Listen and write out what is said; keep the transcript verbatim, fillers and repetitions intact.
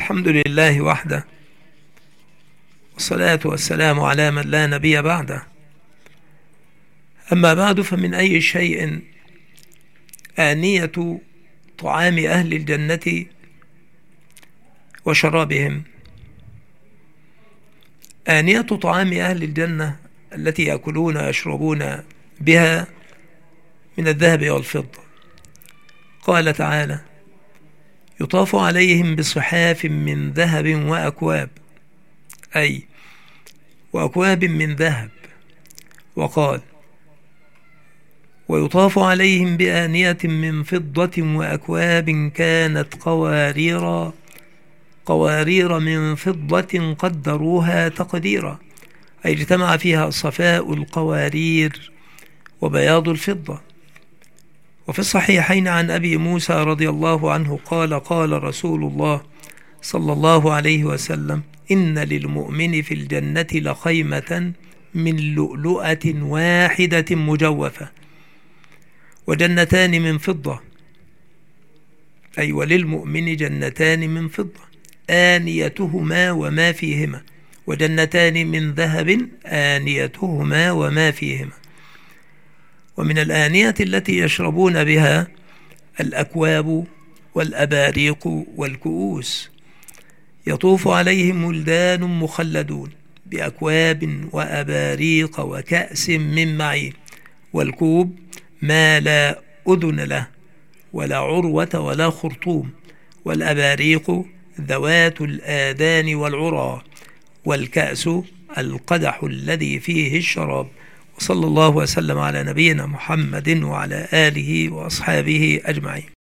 الحمد لله وحده، والصلاة والسلام على من لا نبي بعده. أما بعد، فمن أي شيء آنية طعام أهل الجنة وشرابهم. آنية طعام أهل الجنة التي يأكلون ويشربون بها من الذهب والفضة. قال تعالى: يطاف عليهم بصحاف من ذهب وأكواب، أي وأكواب من ذهب. وقال: ويطاف عليهم بآنية من فضة وأكواب كانت قوارير قوارير من فضة قدروها تقديرا، أي اجتمع فيها صفاء القوارير وبياض الفضة. وفي الصحيحين عن أبي موسى رضي الله عنه قال: قال رسول الله صلى الله عليه وسلم: إن للمؤمن في الجنة لخيمة من لؤلؤة واحدة مجوفة، وجنتان من فضة، أي وللمؤمن جنتان من فضة آنيتهما وما فيهما، وجنتان من ذهب آنيتهما وما فيهما. ومن الآنية التي يشربون بها الأكواب والأباريق والكؤوس. يطوف عليهم ولدان مخلدون بأكواب وأباريق وكأس من معين. والكوب ما لا أذن له ولا عروة ولا خرطوم، والأباريق ذوات الآذان والعرى، والكأس القدح الذي فيه الشراب. وصلى الله وسلم على نبينا محمد وعلى آله وأصحابه أجمعين.